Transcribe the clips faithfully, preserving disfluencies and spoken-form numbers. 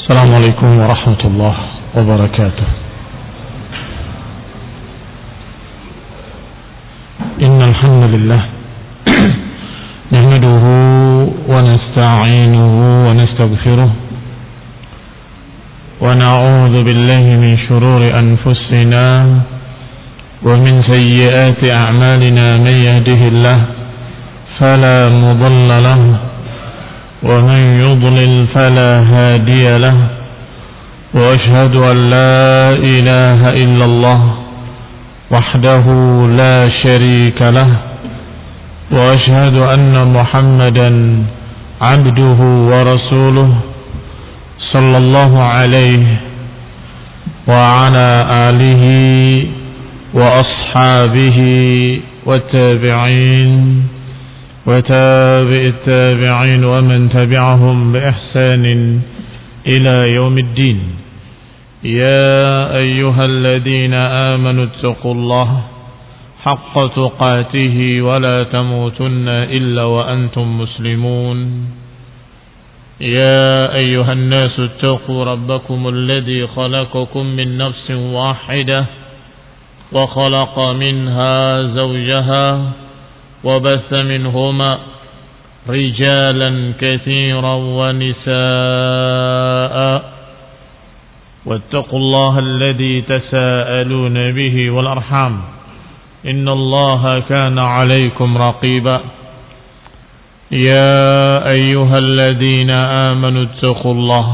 السلام عليكم ورحمة الله وبركاته. إن الحمد لله نحمده ونستعينه ونستغفره ونعوذ بالله من شرور أنفسنا ومن سيئات أعمالنا. من يهده الله فلا مضل له ومن يضلل فلا هادي له وأشهد أن لا إله إلا الله وحده لا شريك له وأشهد أن محمدا عبده ورسوله صلى الله عليه وعلى آله وأصحابه والتابعين وتابع التابعين ومن تبعهم بإحسان إلى يوم الدين. يا أيها الذين آمنوا اتقوا الله حق تقاته ولا تموتن إلا وأنتم مسلمون. يا أيها الناس اتقوا ربكم الذي خلقكم من نفس واحدة وخلق منها زوجها وبث منهما رجالا كثيرا ونساء واتقوا الله الذي تساءلون به والأرحام إن الله كان عليكم رقيبا. يا أيها الذين آمنوا اتقوا الله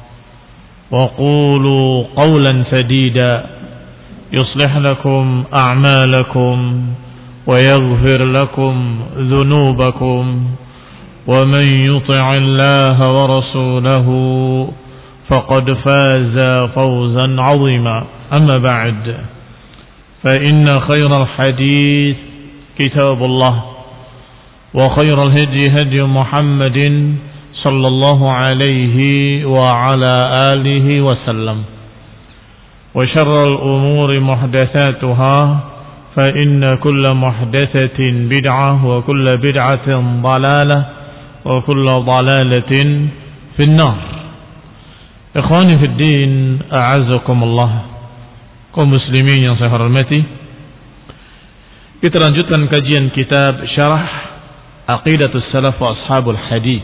وقولوا قولا سديدا يصلح لكم أعمالكم ويغفر لكم ذنوبكم ومن يطع الله ورسوله فقد فاز فوزا عظيما. أما بعد فإن خير الحديث كتاب الله وخير الهدي هدي محمد صلى الله عليه وعلى آله وسلم وشر الأمور محدثاتها فإن كل محدثة بدعة وكل بدعة ضلالة وكل ضلالة في النار. Ikhwani fi din, a'azzakumullah, kaum muslimin yang saya hormati, kita lanjutkan kajian kitab Syarah Aqidatus Salaf wa Ashabul Hadith.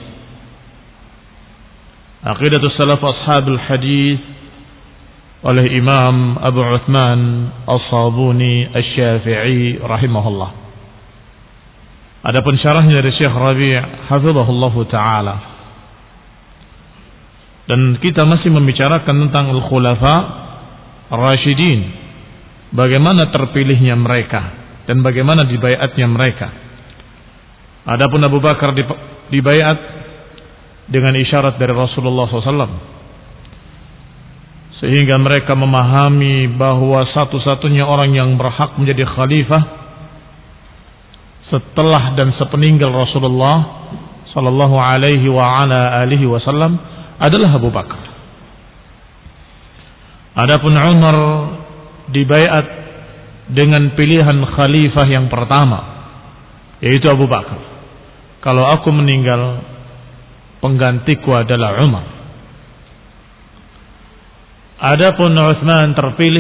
Aqidatus Salaf wa Ashabul Hadith oleh Imam Abu Uthman As-Sabuni Asy-Syafi'i rahimahullah. Adapun syarahnya dari Syekh Rabi' hafizahullahu taala. Dan kita masih membicarakan tentang Al-Khulafa Ar-Rasyidin, bagaimana terpilihnya mereka dan bagaimana dibaiatnya mereka. Adapun Abu Bakar dibaiat dengan isyarat dari Rasulullah shallallahu alaihi wasallam, sehingga mereka memahami bahwa satu-satunya orang yang berhak menjadi khalifah setelah dan sepeninggal Rasulullah sallallahu alaihi wa ala alihi wasallam adalah Abu Bakar. Adapun Umar dibaiat dengan pilihan khalifah yang pertama, yaitu Abu Bakar. Kalau aku meninggal, penggantiku adalah Umar. Adapun Utsman terpilih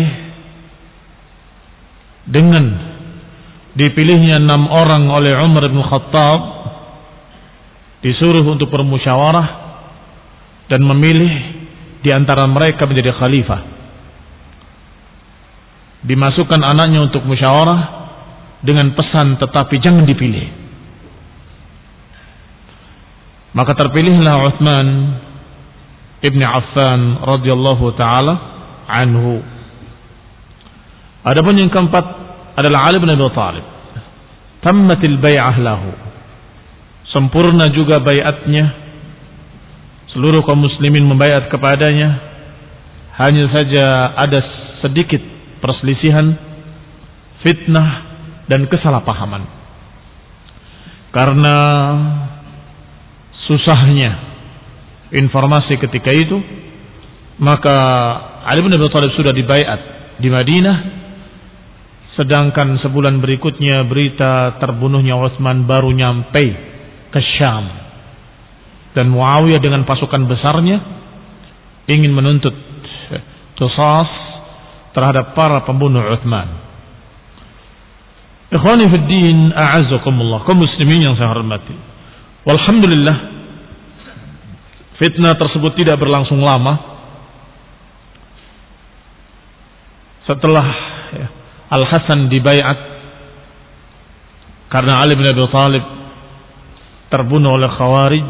dengan dipilihnya enam orang oleh Umar bin Khattab, disuruh untuk bermusyawarah dan memilih di antara mereka menjadi khalifah. Dimasukkan anaknya untuk musyawarah dengan pesan tetapi jangan dipilih. Maka terpilihlah Utsman Ibn Affan radhiyallahu taala anhu. Adapun yang keempat adalah Ali bin Abi Thalib. Tammatil bai'ah lahu. Sempurna juga baiatnya. Seluruh kaum muslimin membaiat kepadanya. Hanya saja ada sedikit perselisihan, fitnah dan kesalahpahaman. Karena susahnya informasi ketika itu, maka Ali bin Abi Thalib sudah dibaiat di Madinah, sedangkan sebulan berikutnya berita terbunuhnya Utsman baru nyampe ke Syam. Dan Muawiyah dengan pasukan besarnya ingin menuntut qisas terhadap para pembunuh Utsman. Ikhwani fid din, a'azzakumullah, kaum muslimin yang saya hormati. Walhamdulillah, fitnah tersebut tidak berlangsung lama. Setelah ya, Al-Hasan dibaiat karena Ali bin Abi Thalib terbunuh oleh Khawarij,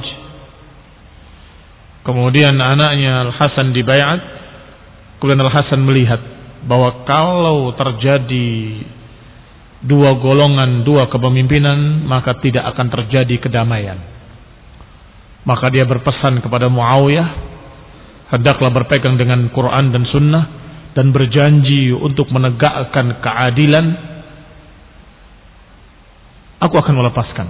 kemudian anaknya Al-Hasan dibaiat, kemudian Al-Hasan melihat bahwa kalau terjadi dua golongan, dua kepemimpinan, maka tidak akan terjadi kedamaian. Maka dia berpesan kepada Muawiyah, hendaklah berpegang dengan Quran dan Sunnah dan berjanji untuk menegakkan keadilan. Aku akan melepaskan.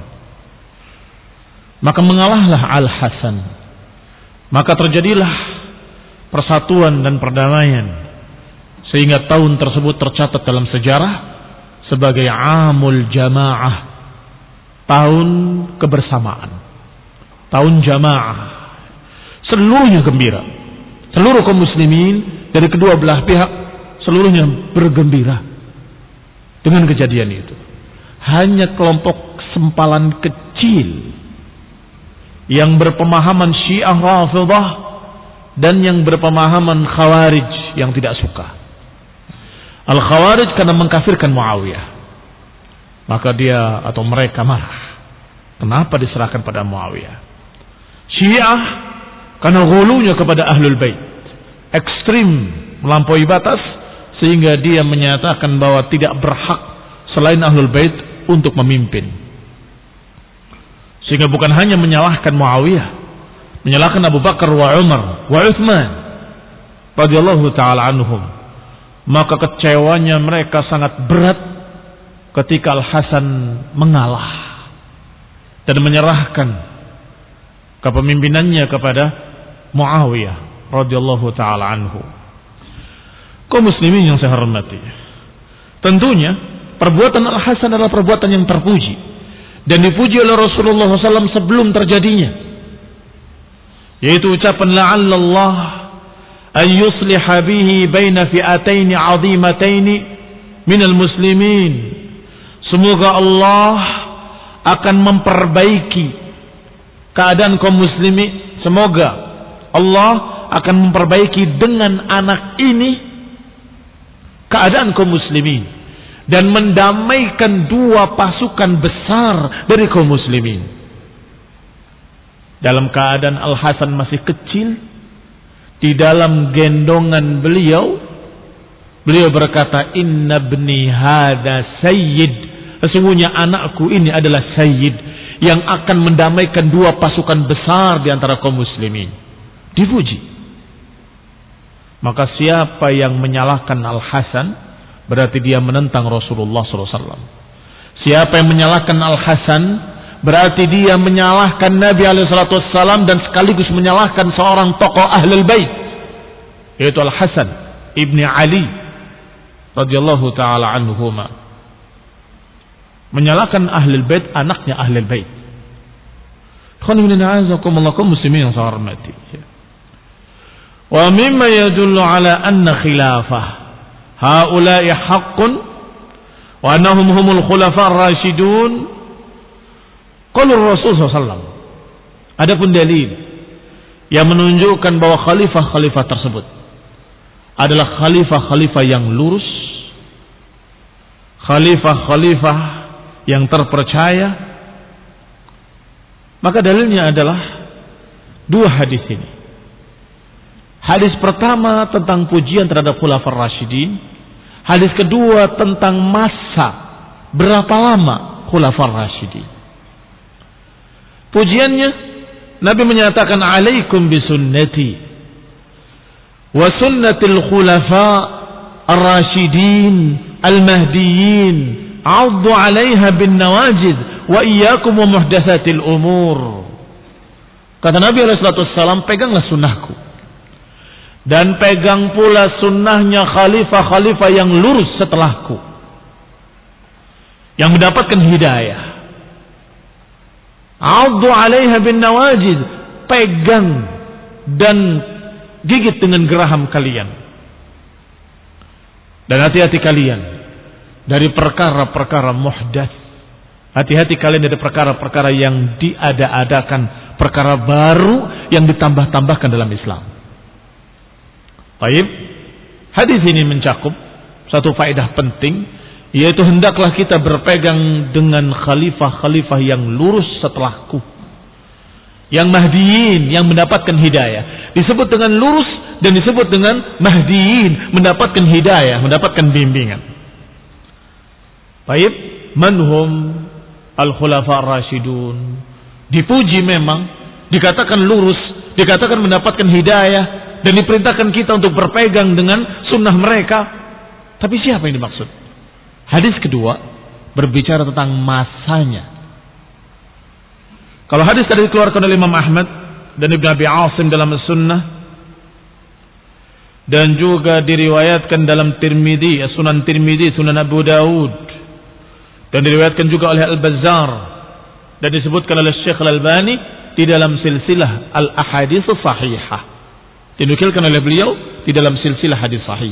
Maka mengalahlah Al-Hasan. Maka terjadilah persatuan dan perdamaian, sehingga tahun tersebut tercatat dalam sejarah sebagai Amul Jamaah, tahun kebersamaan, tahun jamaah. Seluruhnya gembira, seluruh kaum muslimin dari kedua belah pihak seluruhnya bergembira dengan kejadian itu. Hanya kelompok sempalan kecil yang berpemahaman Syiah Rafidhah dan yang berpemahaman Khawarij yang tidak suka. Al-Khawarij karena mengkafirkan Muawiyah, maka dia atau mereka marah. Kenapa diserahkan pada Muawiyah? Syiah karena ghulunya kepada Ahlul Bait, ekstrim, melampaui batas, sehingga dia menyatakan bahwa tidak berhak selain Ahlul Bait untuk memimpin. Sehingga bukan hanya menyalahkan Muawiyah, menyalahkan Abu Bakar wa Umar wa Utsman radhiyallahu taala anhum. Maka kecewanya mereka sangat berat ketika Al-Hasan mengalah dan menyerahkan kepemimpinannya kepada Muawiyah radhiyallahu taala anhu. Kaum muslimin yang saya hormati, tentunya perbuatan Al-Hasan adalah perbuatan yang terpuji dan dipuji oleh Rasulullah shallallahu alaihi wasallam sebelum terjadinya, yaitu ucapan la'allallah an yusliha bihi baina fi'ataini 'azimataini minal muslimin. Semoga Allah akan memperbaiki keadaan kaum muslimin. Semoga Allah akan memperbaiki dengan anak ini keadaan kaum muslimin dan mendamaikan dua pasukan besar dari kaum muslimin. Dalam keadaan Al-Hasan masih kecil, di dalam gendongan beliau, beliau berkata, inna ibni hada sayyid, sesungguhnya anakku ini adalah sayyid yang akan mendamaikan dua pasukan besar di antara kaum muslimin. Dipuji. Maka siapa yang menyalahkan Al-Hasan berarti dia menentang Rasulullah shallallahu alaihi wasallam. Siapa yang menyalahkan Al-Hasan berarti dia menyalahkan Nabi alaihi salatu wassalam dan sekaligus menyalahkan seorang tokoh Ahlul Bait, yaitu Al-Hasan ibni Ali radhiyallahu taala anhuma. Menyalahkan Ahlul Bait, anaknya Ahlul Bait. Khonibina muslimin yang saya hormati. Wa mimma yadullu ala anna khilafah haula'i haqqun wa annahum humul khulafa ar-rasyidun qala Rasul sallallahu alaihi wasallam. Adapun dalil yang menunjukkan bahwa khalifah-khalifah tersebut adalah khalifah-khalifah yang lurus, khalifah-khalifah yang terpercaya, maka dalilnya adalah dua hadis ini. Hadis pertama tentang pujian terhadap Khulafaur Rasyidin, hadis kedua tentang masa berapa lama Khulafaur Rasyidin. Pujiannya, Nabi menyatakan alaikum bisunnati wa sunnatil khulafa ar-rasyidin al-mahdiyyin 'addu 'alaiha bin nawajid wa iyyakum wa muhdatsatil umur. Kata Nabi alaihi salatu wassalam, peganglah sunnahku dan pegang pula sunnahnya khalifah-khalifah yang lurus setelahku yang mendapatkan hidayah. 'Addu 'alaiha bin nawajid, pegang dan gigit dengan geraham kalian. Dan hati-hati kalian dari perkara-perkara muhdats. Hati-hati kalian dari perkara-perkara yang diada-adakan, perkara baru yang ditambah-tambahkan dalam Islam. Baik, hadis ini mencakup satu faedah penting, yaitu hendaklah kita berpegang dengan khalifah-khalifah yang lurus setelahku, yang mahdiyin, yang mendapatkan hidayah. Disebut dengan lurus dan disebut dengan mahdiyin, mendapatkan hidayah, mendapatkan bimbingan. Baik, manhum al-khulafa ar-rasyidun. Dipuji memang, dikatakan lurus, dikatakan mendapatkan hidayah, dan diperintahkan kita untuk berpegang dengan sunnah mereka. Tapi siapa yang dimaksud? Hadis kedua berbicara tentang masanya. Kalau hadis tadi dikeluarkan oleh Imam Ahmad dan Ibn Abi Asim dalam Sunnah, dan juga diriwayatkan dalam Tirmidzi, Sunan Tirmidzi, Sunan Abu Daud, dan diriwayatkan juga oleh Al-Bazzar, dan disebutkan oleh Syekh Al-Albani di dalam silsilah Al-Ahadits Sahihah, dinukilkan oleh beliau di dalam silsilah hadis sahih.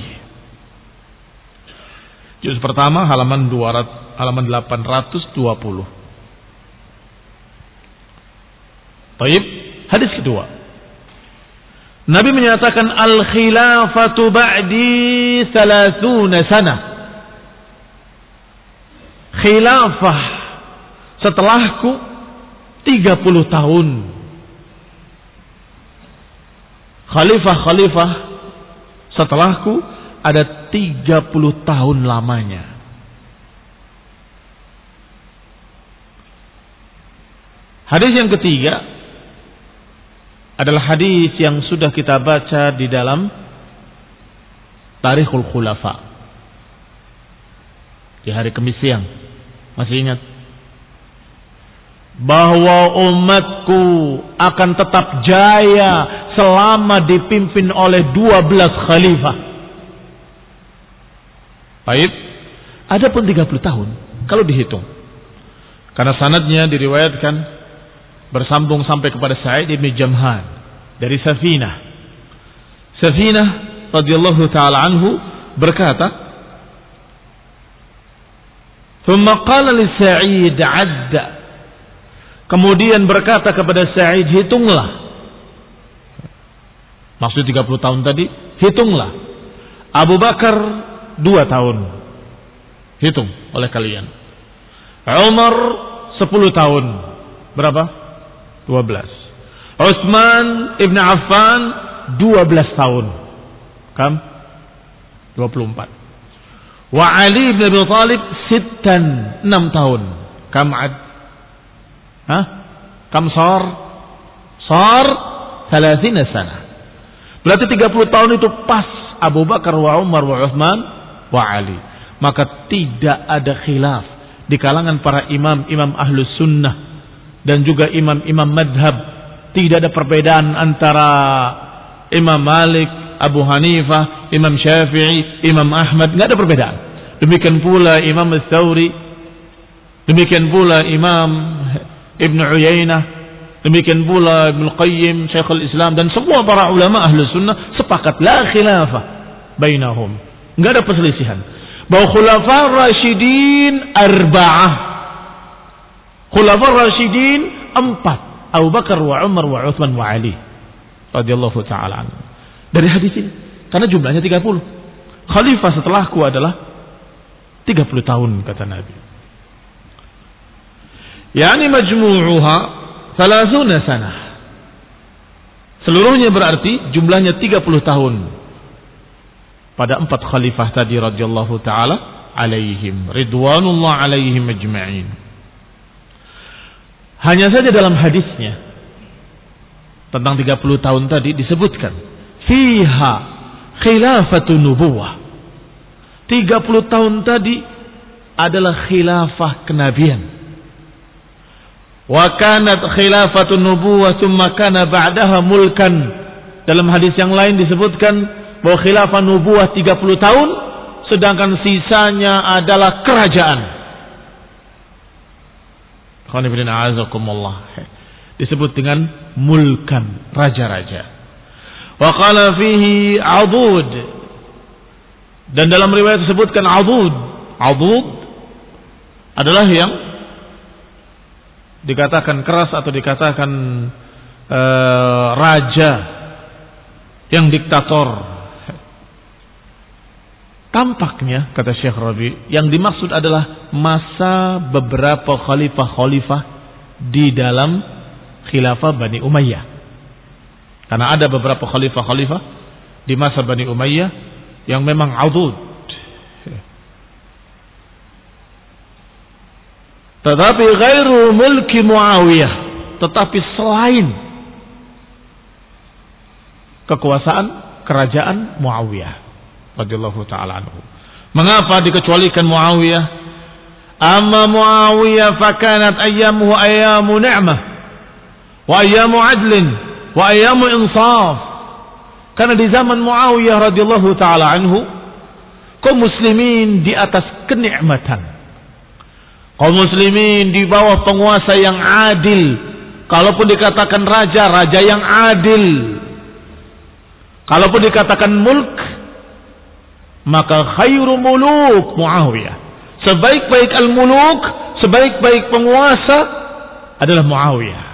Juz pertama halaman dua ratus, halaman delapan ratus dua puluh. Baik, hadis kedua. Nabi menyatakan al-khilafatu ba'di thalathuna sana. Khilafah setelahku tiga puluh tahun. Khalifah-khalifah setelahku ada tiga puluh tahun lamanya. Hadis yang ketiga adalah hadis yang sudah kita baca di dalam Tarikhul Khulafa di hari Kamis siang. Masih ingat? Bahwa umatku akan tetap jaya selama dipimpin oleh dua belas khalifah. Baik, ada pun tiga puluh tahun kalau dihitung. Karena sanadnya diriwayatkan bersambung sampai kepada Sa'id bin Jamhan dari Safinah. Safinah radhiyallahu taala anhu berkata, "Tsumma qala li Sa'id 'adda." Kemudian berkata kepada Sa'id, hitunglah. Maksud tiga puluh tahun tadi, hitunglah. Abu Bakar dua tahun. Hitung oleh kalian. Umar sepuluh tahun. Berapa? dua belas. Utsman Ibn Affan dua belas tahun. Kam? dua puluh empat. Wa Ali bin Abi Thalib sittan, enam tahun. Kam ad? Hah? Kam sar? Sar thalathina sana. Berarti tiga puluh tahun itu pas Abu Bakar wa Umar wa Utsman wa Ali. Maka tidak ada khilaf di kalangan para imam-imam ahlus sunnah dan juga imam-imam madhab. Tidak ada perbedaan antara Imam Malik, Abu Hanifah, Imam Syafi'i, Imam Ahmad. Tidak ada perbedaan. Demikian pula Imam Ats-Tsauri, demikian pula Imam Ibn Uyainah, demikian pula Ibn Qayyim, Syekhul Islam, dan semua para ulama ahlu sunnah sepakat la khilafah bainahum. Enggak ada perselisihan bahwa khulafa rasyidin arba'ah, khulafa rasyidin empat, Abu Bakar wa Umar wa Utsman wa Ali radhiyallahu taala anhu. Dari hadis ini, karena jumlahnya tiga puluh. Khalifah setelahku adalah tiga puluh tahun kata Nabi. Yani majmu'uha thalathuna sanah. Seluruhnya berarti jumlahnya tiga puluh tahun. Pada empat khalifah tadi radhiyallahu taala alaihim ridwanullah alaihim ajma'in. Hanya saja dalam hadisnya tentang tiga puluh tahun tadi disebutkan fiha khilafatun nubuwah. tiga puluh tahun tadi adalah khilafah kenabian. Wa kanat khilafatun nubuwah thumma kana ba'daha mulkan. Dalam hadis yang lain disebutkan bahwa khilafah nubuwah tiga puluh tahun, sedangkan sisanya adalah kerajaan. Disebut dengan mulkan, raja-raja. Wa qala fihi adud. Dan dalam riwayat disebutkan adud. Adud adalah yang dikatakan keras atau dikatakan uh, raja yang diktator. Tampaknya, kata Syekh Rabi, yang dimaksud adalah masa beberapa khalifah-khalifah di dalam khilafah Bani Umayyah. Karena ada beberapa khalifah-khalifah di masa Bani Umayyah yang memang adud. Tetapi ghairu mulki Muawiyah, tetapi selain kekuasaan kerajaan Muawiyah radhiyallahu taala anhu. Mengapa dikecualikan Muawiyah? Amma Muawiyah fakanat ayyamuhu ayyamu ni'mah wa ayyamu adlin wa ayyamu insaf. Karena di zaman Muawiyah radhiyallahu taala anhu, kaum muslimin di atas kenikmatan. Kaum muslimin di bawah penguasa yang adil. Kalaupun dikatakan raja, raja yang adil. Kalaupun dikatakan mulk, maka khairu muluk Muawiyah. Sebaik-baik al-muluk, sebaik-baik penguasa adalah Muawiyah.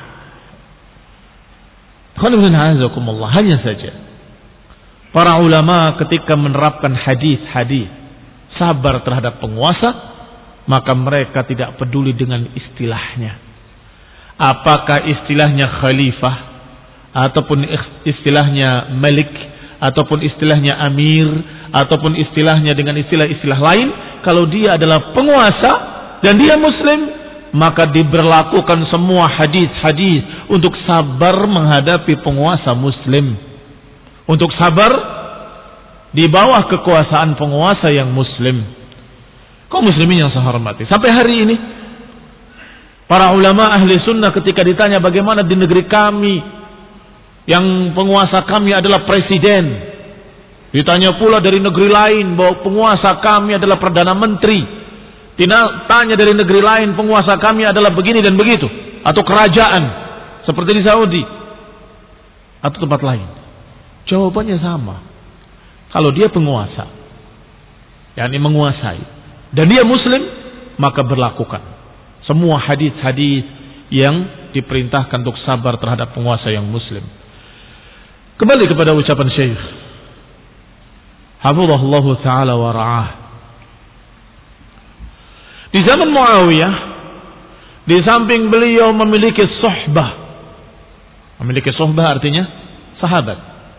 Hanya saja para ulama ketika menerapkan hadis-hadis sabar terhadap penguasa, maka mereka tidak peduli dengan istilahnya. Apakah istilahnya khalifah ataupun istilahnya malik ataupun istilahnya amir ataupun istilahnya dengan istilah-istilah lain, kalau dia adalah penguasa dan dia muslim, maka diberlakukan semua hadis-hadis untuk sabar menghadapi penguasa muslim, untuk sabar di bawah kekuasaan penguasa yang muslim. Kaum muslimin yang saya hormati, sampai hari ini para ulama ahli sunnah ketika ditanya bagaimana di negeri kami yang penguasa kami adalah presiden, ditanya pula dari negeri lain bahwa penguasa kami adalah perdana menteri, tanya dari negeri lain penguasa kami adalah begini dan begitu, atau kerajaan seperti di Saudi atau tempat lain, jawabannya sama. Kalau dia penguasa, yakni menguasai, dan dia muslim, maka berlakukan semua hadis-hadis yang diperintahkan untuk sabar terhadap penguasa yang muslim. Kembali kepada ucapan Syekh hafizahullah taala wa ra'ah. Di zaman Muawiyah, di samping beliau memiliki suhbah. Memiliki suhbah artinya sahabat,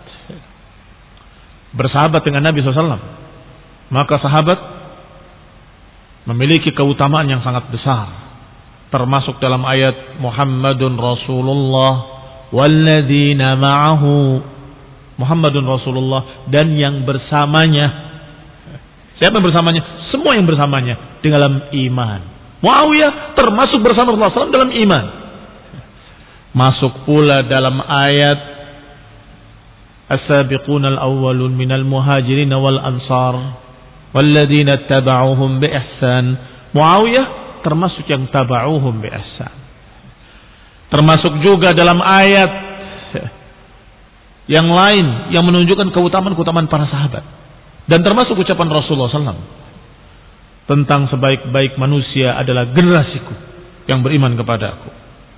bersahabat dengan Nabi shallallahu alaihi wasallam. Maka sahabat memiliki keutamaan yang sangat besar, termasuk dalam ayat Muhammadun Rasulullah walladzina ma'ahu. Muhammadun Rasulullah dan yang bersamanya. Siapa yang bersamanya? Semua yang bersamanya di dalam iman. Muawiyah termasuk bersama Rasulullah shallallahu alaihi wasallam dalam iman. Masuk pula dalam ayat as-sabiquna al-awwalun minal muhajirin wal ansar walladzina tabauhum bi ihsan. Muawiyah termasuk yang tabauhum bi ihsan. Termasuk juga dalam ayat yang lain yang menunjukkan keutamaan-keutamaan para sahabat. Dan termasuk ucapan Rasulullah shallallahu alaihi wasallam tentang sebaik-baik manusia adalah generasiku yang beriman kepada aku.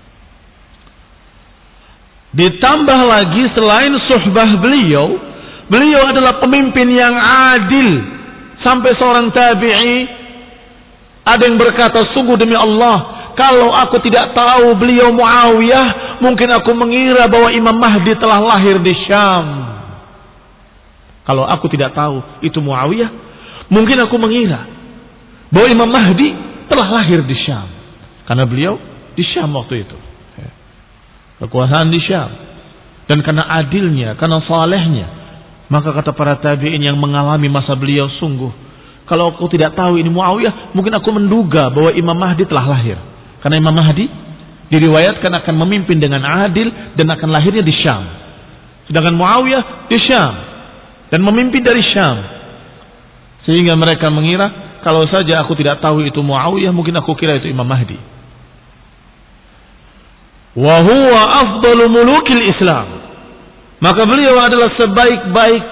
Ditambah lagi selain suhbah beliau, beliau adalah pemimpin yang adil. Sampai seorang tabi'i ada yang berkata, sungguh demi Allah, kalau aku tidak tahu beliau Muawiyah, mungkin aku mengira bahwa Imam Mahdi telah lahir di Syam. Kalau aku tidak tahu itu Muawiyah, mungkin aku mengira bahwa Imam Mahdi telah lahir di Syam. Karena beliau di Syam waktu itu, kekuasaan di Syam. Dan karena adilnya, karena salehnya, maka kata para tabi'in yang mengalami masa beliau, sungguh kalau aku tidak tahu ini Muawiyah, mungkin aku menduga bahwa Imam Mahdi telah lahir. Karena Imam Mahdi diriwayatkan akan memimpin dengan adil dan akan lahirnya di Syam. Sedangkan Muawiyah di Syam dan memimpin dari Syam. Sehingga mereka mengira kalau saja aku tidak tahu itu Muawiyah, mungkin aku kira itu Imam Mahdi. Wa huwa afdalu mulukil Islam. Maka beliau adalah sebaik-baik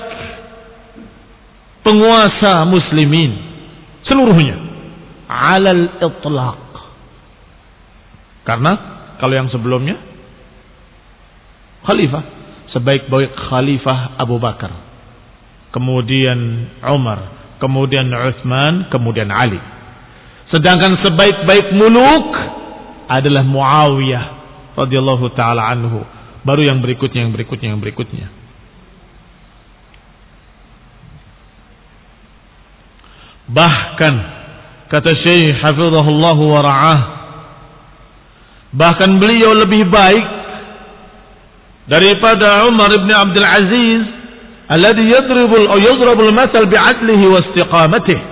penguasa muslimin seluruhnya alal itlaq. Karena kalau yang sebelumnya khalifah, sebaik-baik khalifah Abu Bakar, kemudian Umar, kemudian Utsman, kemudian Ali. Sedangkan sebaik-baik muluk adalah Muawiyah radhiyallahu taala anhu. Baru yang berikutnya, yang berikutnya, yang berikutnya. Bahkan kata Syekh hafizahullah wa ra'ah, bahkan beliau lebih baik daripada Umar ibn Abdul Aziz alladhi yadribul aw yadribul masal bi'adlihi wa istiqamatihi.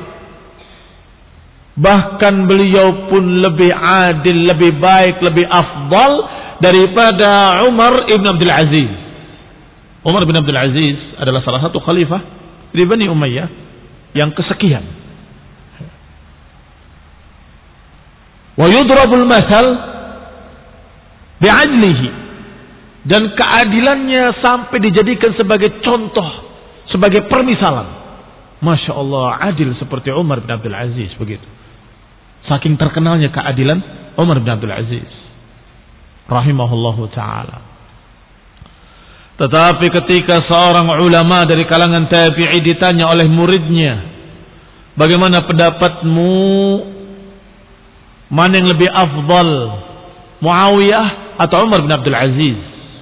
Bahkan beliau pun lebih adil, lebih baik, lebih afdal daripada Umar ibn Abdul Aziz. Umar ibn Abdul Aziz adalah salah satu khalifah di Bani Umayyah yang kesekian. Wa yudrabul masal bi'adlihi, dan keadilannya sampai dijadikan sebagai contoh, sebagai permisalan. Masya Allah, adil seperti Umar bin Abdul Aziz begitu. Saking terkenalnya keadilan Umar bin Abdul Aziz rahimahullahu ta'ala. Tetapi ketika seorang ulama dari kalangan tabi'i ditanya oleh muridnya, bagaimana pendapatmu, mana yang lebih afdal, Muawiyah atau Umar bin Abdul Aziz?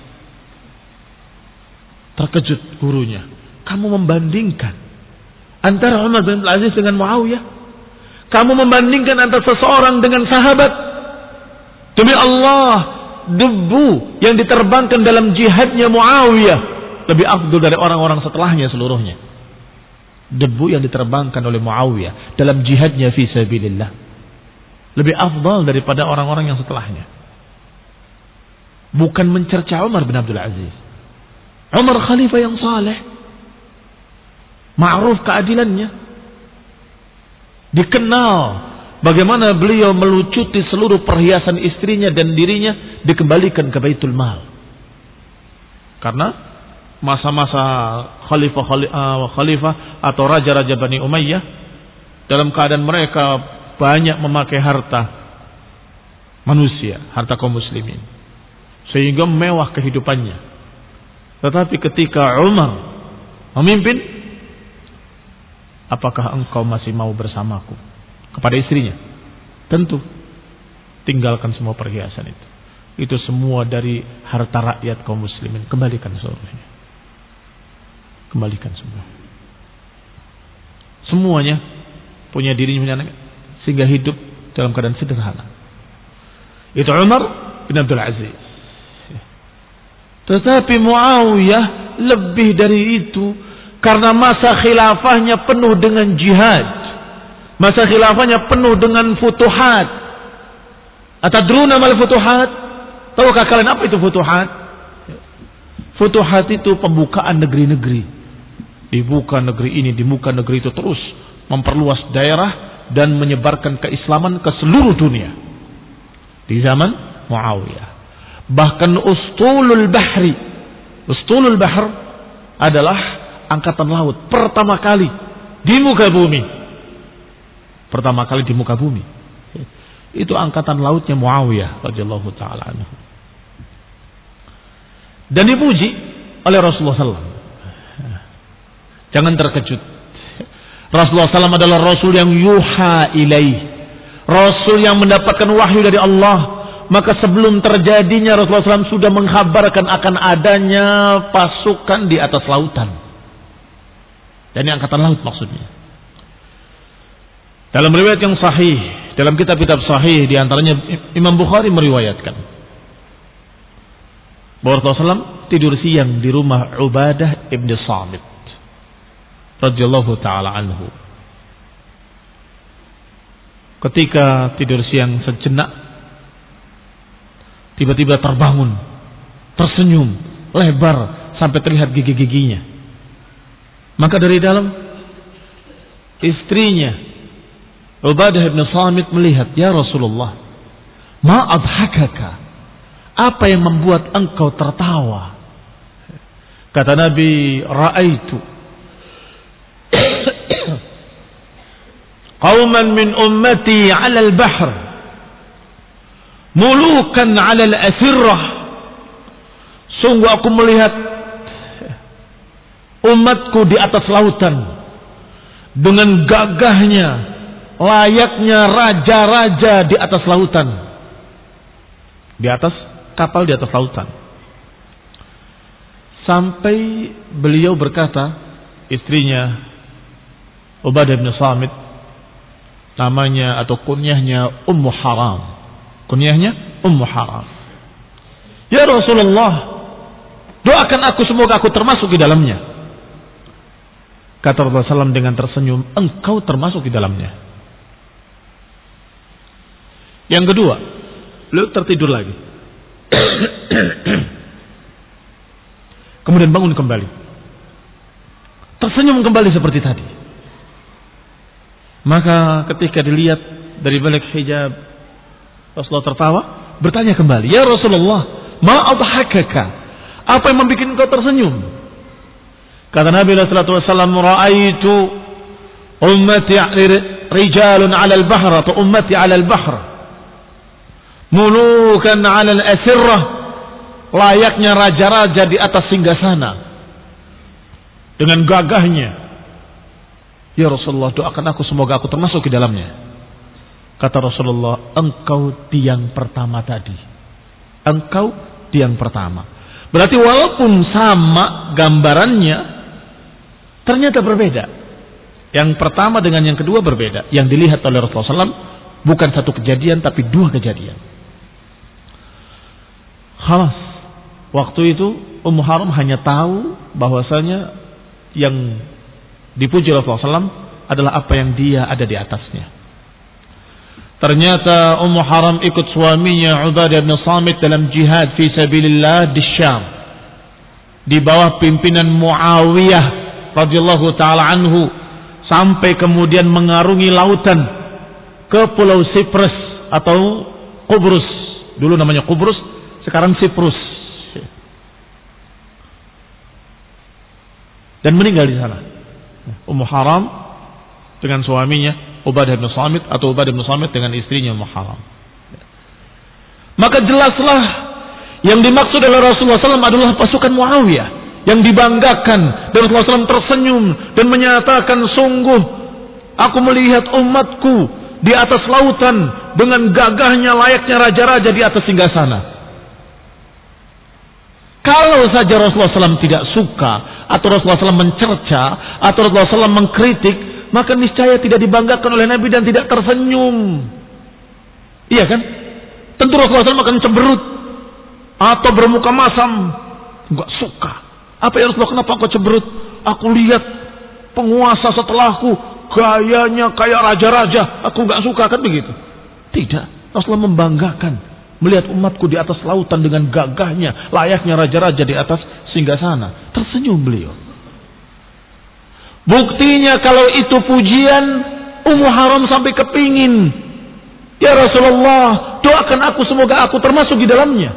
Terkejut gurunya, kamu membandingkan antara Umar bin Abdul Aziz dengan Muawiyah? Kamu membandingkan antara seseorang dengan sahabat? Demi Allah, debu yang diterbangkan dalam jihadnya Muawiyah lebih afdal dari orang-orang setelahnya seluruhnya. Debu yang diterbangkan oleh Muawiyah dalam jihadnya fi sabilillah lebih afdal daripada orang-orang yang setelahnya. Bukan mencerca Umar bin Abdul Aziz. Umar khalifah yang saleh, ma'ruf keadilannya, dikenal bagaimana beliau melucuti seluruh perhiasan istrinya dan dirinya dikembalikan ke Baitul Mal. Karena masa-masa khalifah khalifah atau raja-raja Bani Umayyah dalam keadaan mereka banyak memakai harta manusia, harta kaum muslimin, sehingga mewah kehidupannya. Tetapi ketika Umar memimpin, apakah engkau masih mau bersamaku? Kepada istrinya, tentu. Tinggalkan semua perhiasan itu. Itu semua dari harta rakyat kaum muslimin. Kembalikan seluruhnya. Kembalikan semua. Semuanya punya dirinya, punya anak, sehingga hidup dalam keadaan sederhana. Itu Umar bin Abdul Aziz. Tetapi Muawiyah lebih dari itu, karena masa khilafahnya penuh dengan jihad, masa khilafahnya penuh dengan futuhat. Atadruna mal futuhat? Tahukah kalian apa itu futuhat? Futuhat itu pembukaan negeri-negeri. Dibuka negeri ini, dibuka negeri itu, terus memperluas daerah dan menyebarkan keislaman ke seluruh dunia. Di zaman Muawiyah. Bahkan Ustulul Bahri, Ustulul Bahr adalah angkatan laut pertama kali di muka bumi. Pertama kali di muka bumi. Itu angkatan lautnya Muawiyah radhiyallahu taala anhu. Dan dipuji oleh Rasulullah sallallahu alaihi wasallam. Jangan terkejut. Rasulullah sallallahu alaihi wasallam adalah Rasul yang yuha ilaih, Rasul yang mendapatkan wahyu dari Allah. Maka sebelum terjadinya Rasulullah sallallahu alaihi wasallam sudah mengkhabarkan akan adanya pasukan di atas lautan. Dan ini angkatan laut maksudnya. Dalam riwayat yang sahih, dalam kitab-kitab sahih, di antaranya Imam Bukhari meriwayatkan bahwa Rasulullah sallallahu alaihi wasallam tidur siang di rumah Ubadah ibn Samit radhiyallahu taala anhu. Ketika tidur siang sejenak, tiba-tiba terbangun, tersenyum lebar sampai terlihat gigi-giginya. Maka dari dalam, istrinya Ubadah bin Samit melihat, "Ya Rasulullah, ma adhakaka? Apa yang membuat engkau tertawa?" Kata Nabi, ra'aitu qauman min ummati 'ala al-bahr mulukan 'ala al-asirrah. Sungguh aku melihat umatku di atas lautan dengan gagahnya, layaknya raja-raja di atas lautan. Di atas kapal, di atas lautan. Sampai beliau berkata, istrinya Ubadah bin Samit, namanya atau kunyahnya Ummu Haram. Kunyahnya Ummu Haram. Ya Rasulullah, doakan aku semoga aku termasuk di dalamnya. Kata Rasulullah shallallahu alaihi wasallam dengan tersenyum, engkau termasuk di dalamnya. Yang kedua, beliau tertidur lagi. Kemudian bangun kembali. Tersenyum kembali seperti tadi. Maka ketika dilihat dari balik hijab, Rasulullah tertawa, bertanya kembali, ya Rasulullah, ma adhakaka? Apa yang membuat engkau tersenyum? Kata Nabi sallallahu alaihi wasallam, ra'aitu ummati rijalun 'ala al-bahr atau ummati 'ala al-bahr mulukan 'ala al-asirrah, layaknya raja-raja di atas singgasana dengan gagahnya. Ya Rasulullah, doakan aku semoga aku termasuk di dalamnya. Kata Rasulullah, engkau tiang pertama tadi. Engkau tiang pertama. Berarti walaupun sama gambarannya, ternyata berbeda. Yang pertama dengan yang kedua berbeda. Yang dilihat oleh Rasulullah shallallahu alaihi wasallam bukan satu kejadian, tapi dua kejadian. Khalas. Waktu itu Ummu Haram hanya tahu bahwasanya yang dipuji Rasulullah shallallahu alaihi wasallam adalah apa yang dia ada di atasnya. Ternyata Ummu Haram ikut suaminya Ubadah bin Samit dalam jihad fi sabilillah di Syam. Di bawah pimpinan Muawiyah radhiyallahu taala anhu, sampai kemudian mengarungi lautan ke pulau Siprus atau Kubrus. Dulu namanya Kubrus, sekarang Siprus. Dan meninggal di sana. Ummu Haram dengan suaminya Ubadah bin Samit atau Ubadah bin Samit dengan istrinya Ummu Haram. Maka jelaslah yang dimaksud oleh Rasulullah shallallahu alaihi wasallam adalah pasukan Muawiyah yang dibanggakan. Dan Rasulullah shallallahu alaihi wasallam tersenyum dan menyatakan, sungguh aku melihat umatku di atas lautan dengan gagahnya layaknya raja-raja di atas singgasana. Kalau saja Rasulullah shallallahu alaihi wasallam tidak suka, atau Rasulullah shallallahu alaihi wasallam mencerca, atau Rasulullah shallallahu alaihi wasallam mengkritik, maka niscaya tidak dibanggakan oleh Nabi dan tidak tersenyum. Iya kan? Tentu Rasulullah shallallahu alaihi wasallam akan cemberut atau bermuka masam. Enggak suka. Apa ya Rasulullah, kenapa kau cemberut? Aku lihat penguasa setelahku gayanya kayak raja-raja, aku enggak suka, kan begitu? Tidak. Rasulullah membanggakan melihat umatku di atas lautan dengan gagahnya, layaknya raja-raja di atas singgasana. Tersenyum beliau. Buktinya kalau itu pujian, Ummu Haram sampai kepingin, ya Rasulullah, doakan aku semoga aku termasuk di dalamnya.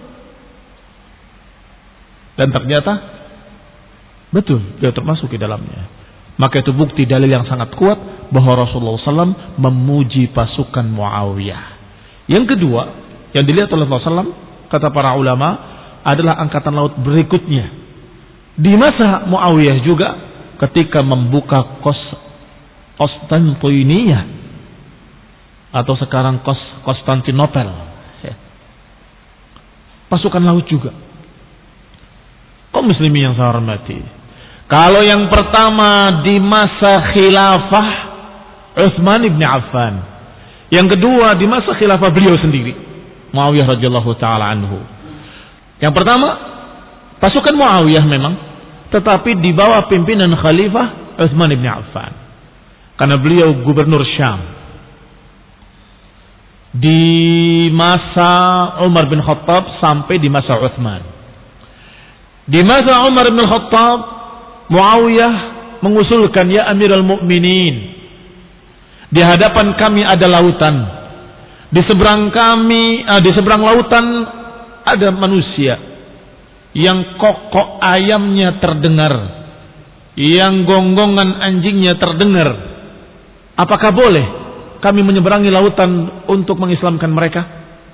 Dan ternyata betul, dia termasuk di dalamnya. Maka itu bukti, dalil yang sangat kuat bahwa Rasulullah shallallahu alaihi wasallam memuji pasukan Muawiyah. Yang kedua yang dilihat oleh Rasulullah shallallahu alaihi wasallam, kata para ulama, adalah angkatan laut berikutnya. Di masa Muawiyah juga, ketika membuka Kos Konstantiniyah atau sekarang Kos Konstantinopel, pasukan laut juga. Kaum muslimin yang saya hormati, kalau yang pertama di masa khilafah Utsman bin Affan, yang kedua di masa khilafah beliau sendiri Muawiyah radhiyallahu taala anhu. Yang pertama pasukan Muawiyah memang, tetapi di bawah pimpinan Khalifah Utsman bin Affan, karena beliau gubernur Syam. Di masa Umar bin Khattab sampai di masa Utsman. Di masa Umar bin Khattab, Muawiyah mengusulkan, ya Amirul Mukminin, di hadapan kami ada lautan, di seberang kami, eh, di seberang lautan ada manusia. yang kokok ayamnya terdengar, yang gonggongan anjingnya terdengar, apakah boleh kami menyeberangi lautan untuk mengislamkan mereka?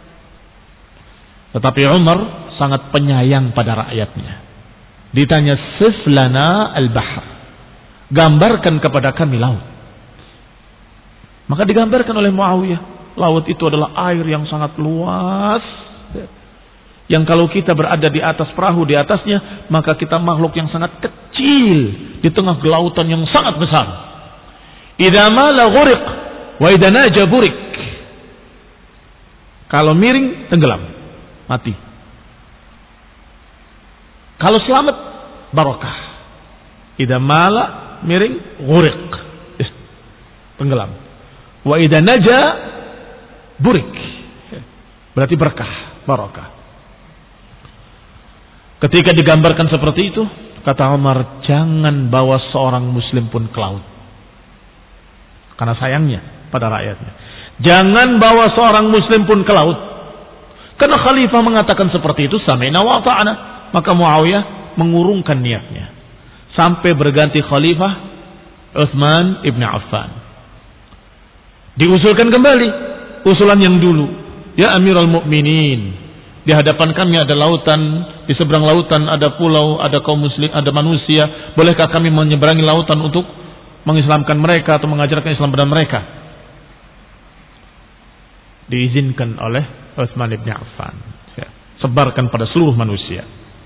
Tetapi Umar sangat penyayang pada rakyatnya. Ditanya, sif lana al-bahr, gambarkan kepada kami laut. Maka digambarkan oleh Muawiyah, laut itu adalah air yang sangat luas, yang kalau kita berada di atas perahu di atasnya, maka kita makhluk yang sangat kecil di tengah lautan yang sangat besar. Idza mala ghuriq wa idza naja burik. Kalau miring tenggelam, mati. Kalau selamat barokah. Idza mala miring ghuriq, tenggelam. Wa idza naja burik. Berarti berkah, barokah. Ketika digambarkan seperti itu, kata Umar, jangan bawa seorang muslim pun ke laut. Karena sayangnya pada rakyatnya. Jangan bawa seorang muslim pun ke laut. Karena khalifah mengatakan seperti itu, sami'na wa ta'ana. Maka Muawiyah mengurungkan niatnya. Sampai berganti khalifah Utsman ibn Affan. Diusulkan kembali usulan yang dulu. Ya Amirul Mukminin, di hadapan kami ada lautan, di seberang lautan ada pulau, ada kaum muslim, ada manusia. Bolehkah kami menyeberangi lautan untuk mengislamkan mereka atau mengajarkan Islam pada mereka? Diizinkan oleh Utsman bin Affan. Sebarkan pada seluruh manusia.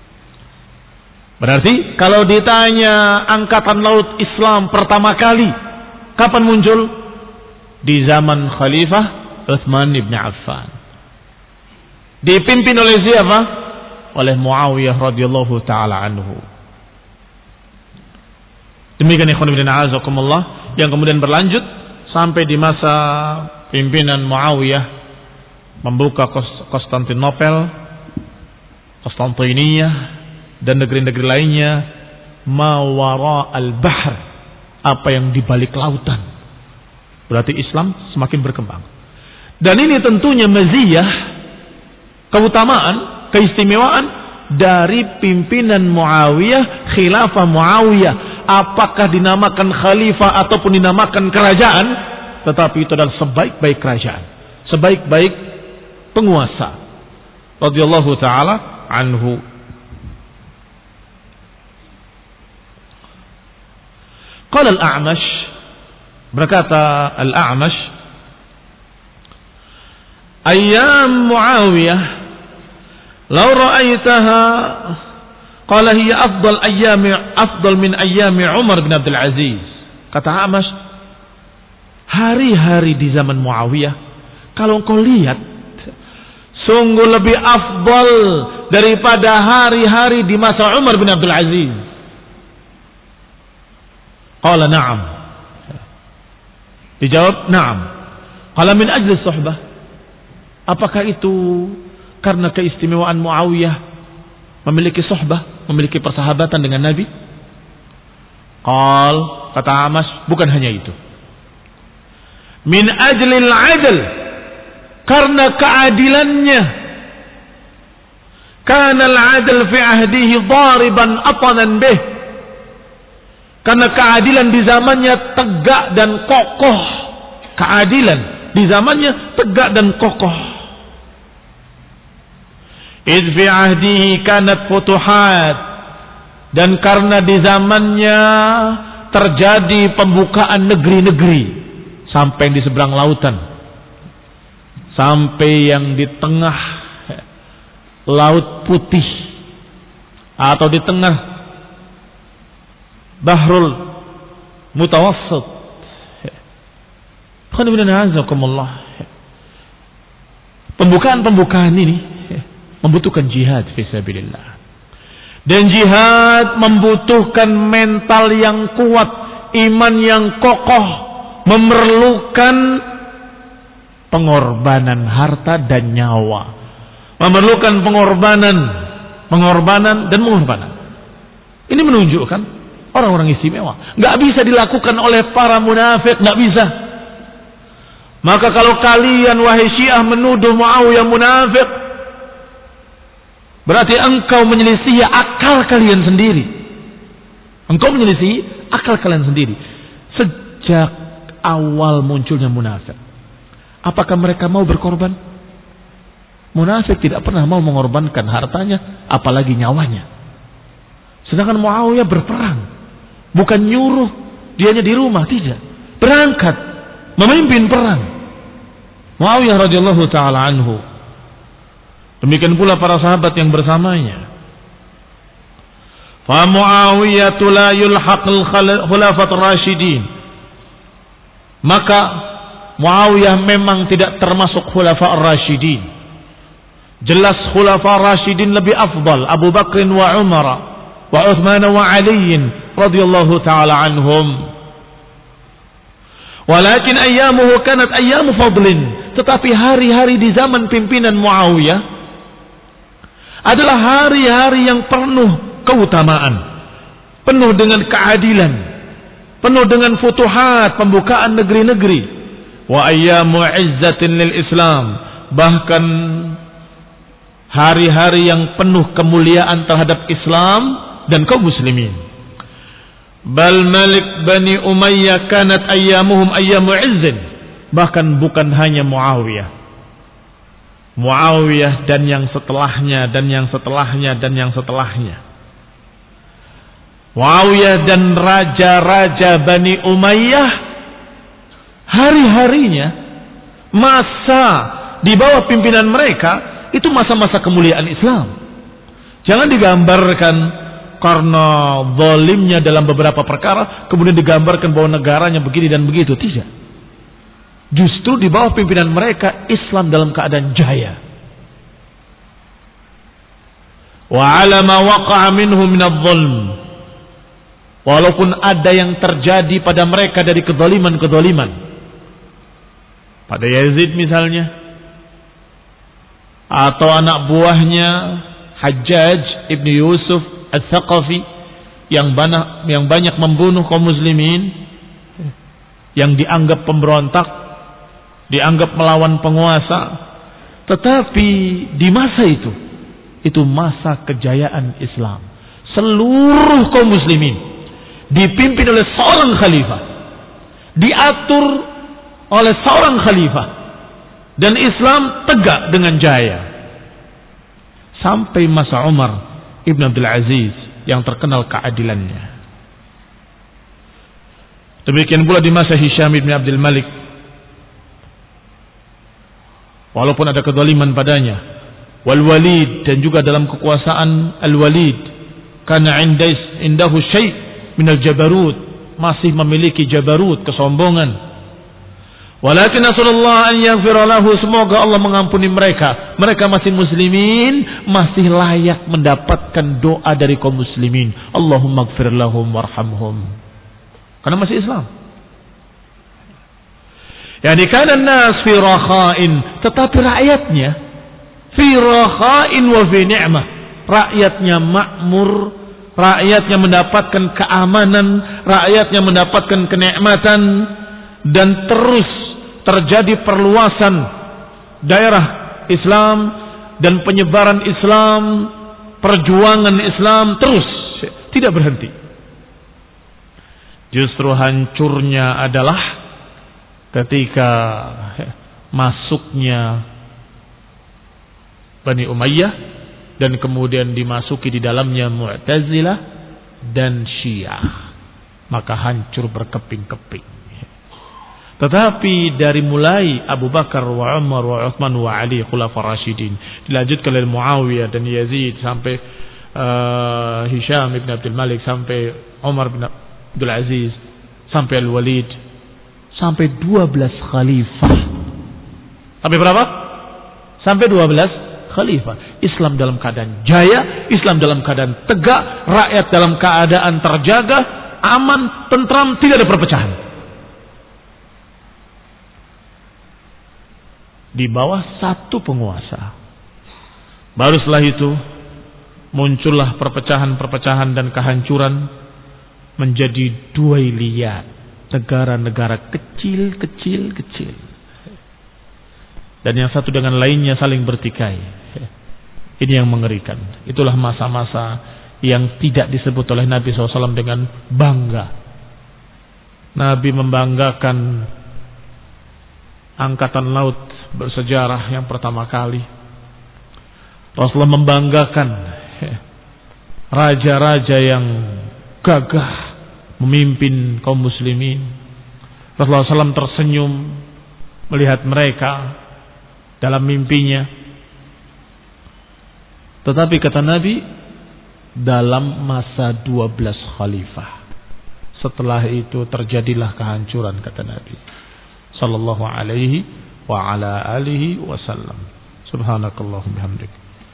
Berarti kalau ditanya angkatan laut Islam pertama kali kapan muncul? Di zaman Khalifah Utsman bin Affan. Dipimpin oleh siapa? Oleh Muawiyah radhiyallahu taala anhu. Demikian ikhwan fillah azakumullah, yang kemudian berlanjut sampai di masa pimpinan Muawiyah membuka Konstantinopel, Konstantiniyah dan negeri-negeri lainnya, mawara al-bahr, apa yang di balik lautan. Berarti Islam semakin berkembang. Dan ini tentunya maziyah, keutamaan, keistimewaan dari pimpinan Muawiyah, khilafah Muawiyah. Apakah dinamakan khalifah ataupun dinamakan kerajaan, tetapi itu adalah sebaik-baik kerajaan, sebaik-baik penguasa radhiyallahu taala anhu. Qala al-A'mash, berkata al-A'mash, ayyam Muawiyah law ra'aitaha qala hiya afdal ayyami afdal min ayyami Umar bin Abdul Aziz. Kata A'mash, hari-hari di zaman Muawiyah kalau engkau lihat sungguh lebih afdal daripada hari-hari di masa Umar bin Abdul Aziz. Qala na'am. Dijawab na'am. Qala min ajli suhbah. Apakah itu karena keistimewaan Muawiyah memiliki suhbah, memiliki persahabatan dengan Nabi? Qal, kata A'mash, bukan hanya itu. Min ajlil adl, karena keadilannya. Kana al-adl fi ahdihi dariban atanan bih. Karena keadilan di zamannya tegak dan kokoh. Keadilan di zamannya tegak dan kokoh. Idh fi ahdihi kanat futuhat, dan karena di zamannya terjadi pembukaan negeri-negeri sampai di seberang lautan, sampai yang di tengah laut putih atau di tengah Bahrul Mutawassit. Pembukaan-pembukaan ini membutuhkan jihad fisabilillah. Dan jihad membutuhkan mental yang kuat, iman yang kokoh, memerlukan pengorbanan harta dan nyawa, memerlukan pengorbanan, pengorbanan dan pengorbanan. Ini menunjukkan orang-orang istimewa. Nggak bisa dilakukan oleh para munafik, nggak bisa. Maka kalau kalian wahai Syiah menuduh Muawiyah munafik, Berarti engkau menyelisihi akal kalian sendiri. Engkau menyelisihi akal kalian sendiri. Sejak awal munculnya munafik, apakah mereka mau berkorban? Munafik tidak pernah mau mengorbankan hartanya, apalagi nyawanya. Sedangkan Muawiyah berperang, bukan nyuruh dianya di rumah, tidak, berangkat memimpin perang. Muawiyah radhiyallahu taala anhu. Demikian pula para sahabat yang bersamanya. Fa Muawiyah la yulhaqul khulafatur rasyidin. Maka Muawiyah memang tidak termasuk khulafa ar-rasyidin. Jelas khulafa ar-rasyidin lebih afdal, Abu Bakr wa Umar wa Uthman wa Ali radhiyallahu taala anhum. Walakin ayyamuhu kanat ayyamu fadlin. Tetapi hari-hari di zaman pimpinan Muawiyah adalah hari-hari yang penuh keutamaan, penuh dengan keadilan, penuh dengan futuhat, pembukaan negeri-negeri. Wa ayyamu izzatin lil Islam. Bahkan hari-hari yang penuh kemuliaan terhadap Islam dan kaum muslimin. Bal Malik Bani Umayyah kanat ayyamuhum ayyamu izzin. Bahkan bukan hanya Muawiyah. Muawiyah dan yang setelahnya dan yang setelahnya dan yang setelahnya. Muawiyah dan raja-raja Bani Umayyah, hari-harinya, masa di bawah pimpinan mereka itu masa-masa kemuliaan Islam. Jangan digambarkan karena zalimnya dalam beberapa perkara kemudian digambarkan bahwa negaranya begini dan begitu. Tidak. Justru di bawah pimpinan mereka Islam dalam keadaan jaya. Wa 'ala ma waqa'a minhum min adh-dhulm. Walaupun ada yang terjadi pada mereka dari kezaliman-kezaliman. Pada Yazid misalnya, atau anak buahnya Hajjaj ibn Yusuf Al-Thaqafi yang banyak yang banyak membunuh kaum muslimin, yang dianggap pemberontak, dianggap melawan penguasa. Tetapi di masa itu, itu masa kejayaan Islam. Seluruh kaum muslimin dipimpin oleh seorang khalifah, diatur oleh seorang khalifah, dan Islam tegak dengan jaya. Sampai masa Umar ibn Abdul Aziz yang terkenal keadilannya. Demikian pula di masa Hisham ibn Abdul Malik, walaupun ada kezaliman padanya. Wal Walid, dan juga dalam kekuasaan Al Walid, karena indais indahu syai' minal jabarut, masih memiliki jabarut, kesombongan. Walakin nasallallahu an yaghfira lahu, semoga Allah mengampuni mereka. Mereka masih muslimin, masih layak mendapatkan doa dari kaum muslimin. Allahumma ighfir lahum warhamhum. Karena masih Islam. Yani kana an-nas fi rakha'in, tetapi rakyatnya fi rakha'in wa fi ni'mah. Rakyatnya makmur, rakyatnya mendapatkan keamanan, rakyatnya mendapatkan kenikmatan, dan terus terjadi perluasan daerah Islam dan penyebaran Islam, perjuangan Islam terus tidak berhenti. Justru hancurnya adalah ketika masuknya Bani Umayyah dan kemudian dimasuki di dalamnya Mu'tazilah dan Syiah, maka hancur berkeping-keping. Tetapi dari mulai Abu Bakar wa Umar wa Uthman wa Ali khulafa rasyidin, dilanjutkan oleh Muawiyah dan Yazid sampai uh, Hisham ibn Abdul Malik, sampai Umar bin Abdul Aziz, sampai Al Walid, sampai dua belas khalifah. Sampai berapa? Sampai dua belas khalifah. Islam dalam keadaan jaya, Islam dalam keadaan tegak, rakyat dalam keadaan terjaga, aman, tentram, tidak ada perpecahan. Di bawah satu penguasa. Baru setelah itu muncullah perpecahan-perpecahan dan kehancuran menjadi duailiyat, negara-negara kecil-kecil-kecil. Dan yang satu dengan lainnya saling bertikai. Ini yang mengerikan. Itulah masa-masa yang tidak disebut oleh Nabi shallallahu alaihi wasallam dengan bangga. Nabi membanggakan angkatan laut bersejarah yang pertama kali. Rasulullah membanggakan raja-raja yang gagah memimpin kaum muslimin. Rasulullah shallallahu alaihi wasallam tersenyum melihat mereka dalam mimpinya. Tetapi kata Nabi, dalam masa dua belas khalifah. Setelah itu terjadilah kehancuran, kata Nabi sallallahu alaihi wa ala alihi wasallam. Subhanakallahumma bihamdik,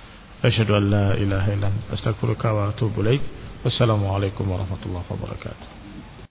asyhadu an la ilaha illa anta, astaghfiruka wa atubu ilaik. Wassalamualaikum warahmatullahi wabarakatuh.